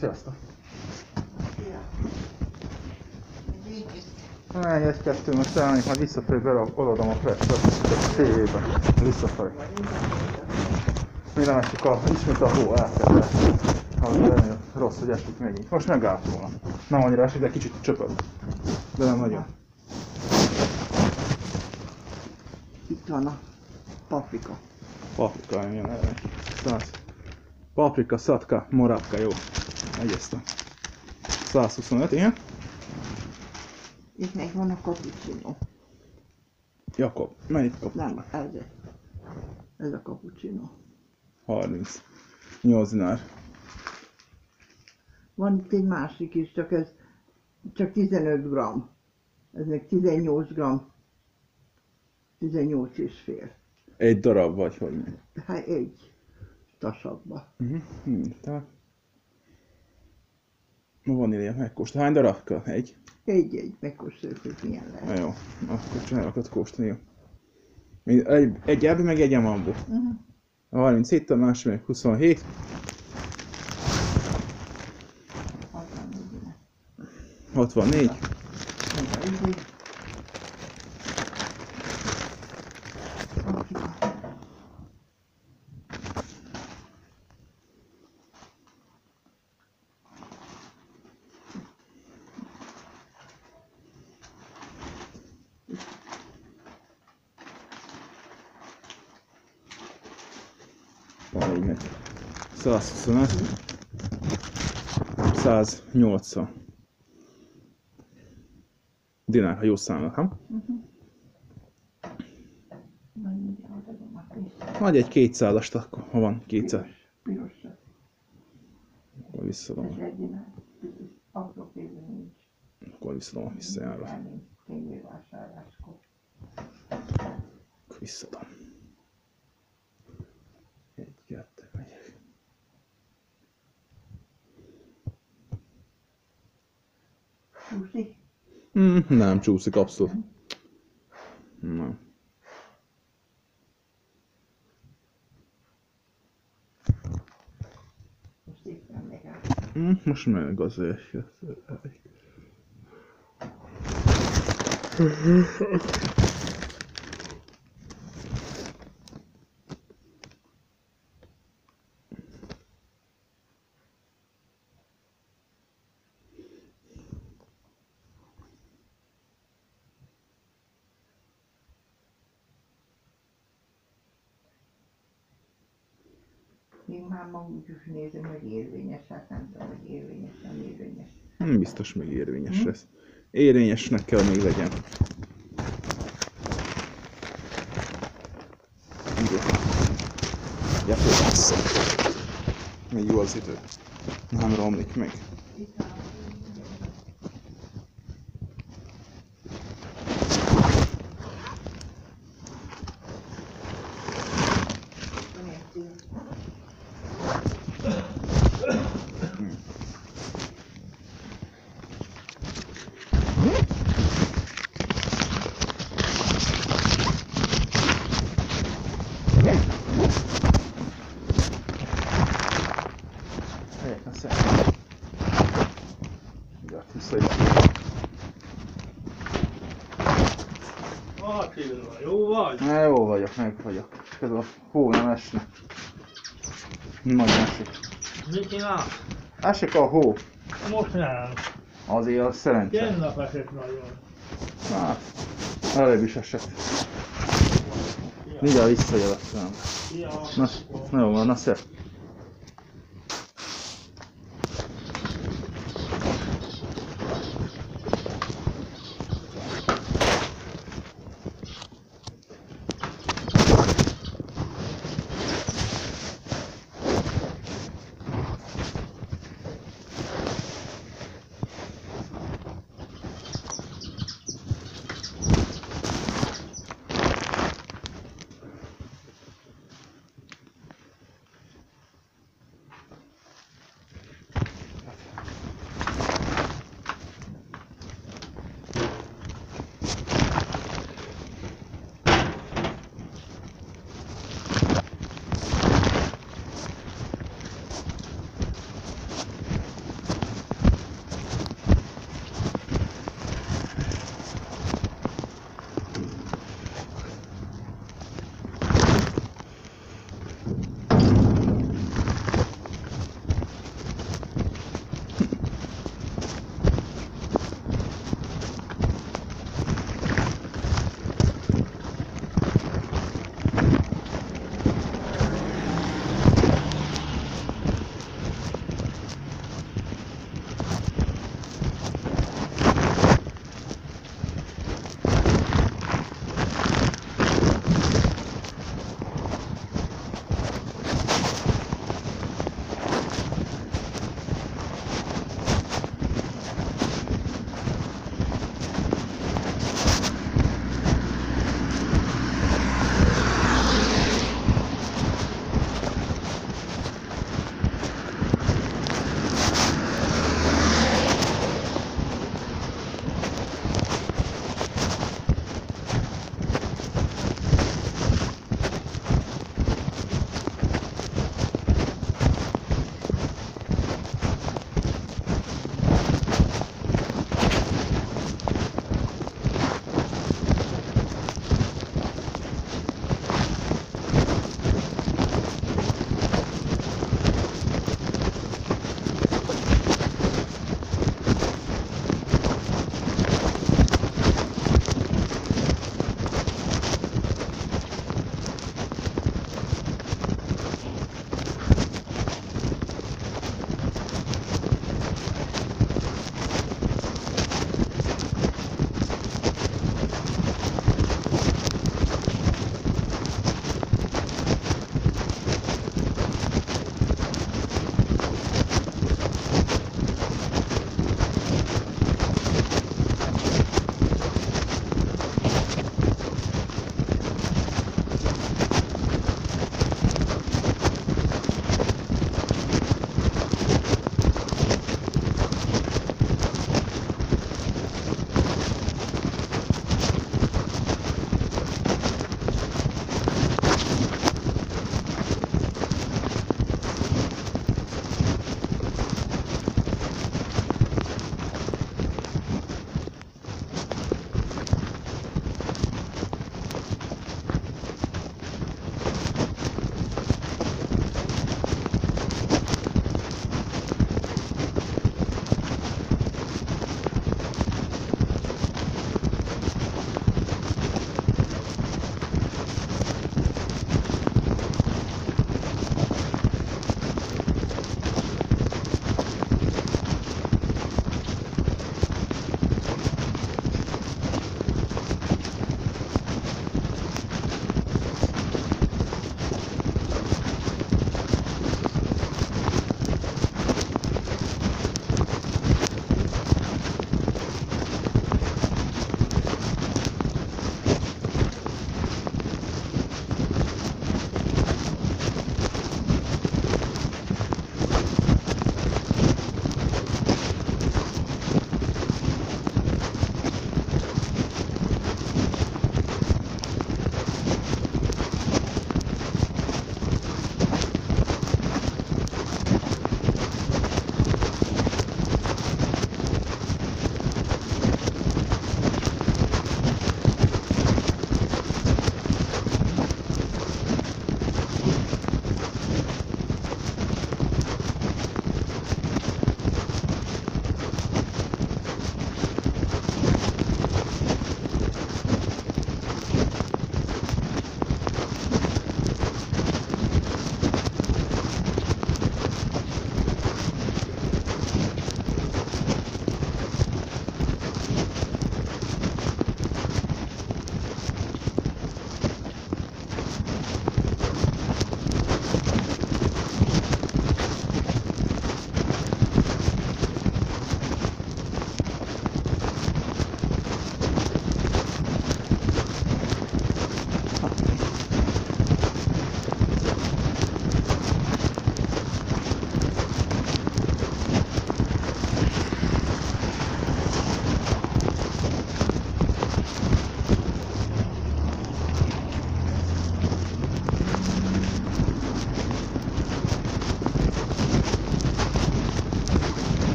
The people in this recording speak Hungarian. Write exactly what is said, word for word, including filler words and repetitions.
sziasztok! Menj egy-kettő, most elmenjük, majd visszafelé beoldom a presszet a tévébe. Visszafelé. Még nem esik a, ismét a hó elkezdett. Az rossz, hogy esik megint. Most megállt volna. Nem annyira esik, de kicsit csöpög. De nem nagyon. Itt van a paprika. Paprika, igen, erre. Paprika, szatka, moravka, jó. Egyeztem. százhuszonöt, igen. Itt meg van a cappuccino. Jakob, melyik cappuccino? Nem, ez, ez a cappuccino. harmincnyolc dinár. Van itt egy másik is, csak ez csak tizenöt gramm. Ez meg tizennyolc gramm. tizennyolc és fél. Egy darab vagy, hogy mi? Hát egy tasakba. Uh-huh. Hmm, tehát... Ma vanília megkóstol. Hány darab kell? Egy? Egy-egy, megkóstoljuk, hogy milyen lehet. Na jó, akkor csinálok kóstolni, jó. Egy, egy ebben meg egy amamból. Uh-huh. A harminchét, a másik meg huszonhét. hatvannégy. százhuszonöt, száznyolcvan dinár, ha jól számolok, ha? Uh-huh. Majd egy kétszázast, akkor, ha van kétszáz. Piros, piros. Akkor visszadom. Ez egy dinár. Apró pénzem nincs. Akkor visszadom a visszajárva. Tévévásárláskor. Akkor visszadom. Egy, kettő, megyek. Csúszik? Mm, nem csúszik, abszolút. Nem. Most szépen megáll. Mm, most meg azért. Én már maguk is nézem, hogy érvényes, hát nem tudom, hogy érvényes, nem érvényes. Nem biztos még érvényes hm? lesz. Érvényesnek kell még legyen. Gyere, vissza. Még jó az idő. Nem romlik meg. Jó vagy? Na, jó vagyok, meg vagyok. Ez a hó nem esne. Nagyon esik. Mit csinálsz? Esik a hó. Most nem. Azért a szerencse. Tegnap esett nagyon. Hát, előbb is esett. Mindjárt visszajövök. Na, na jó van, na szép.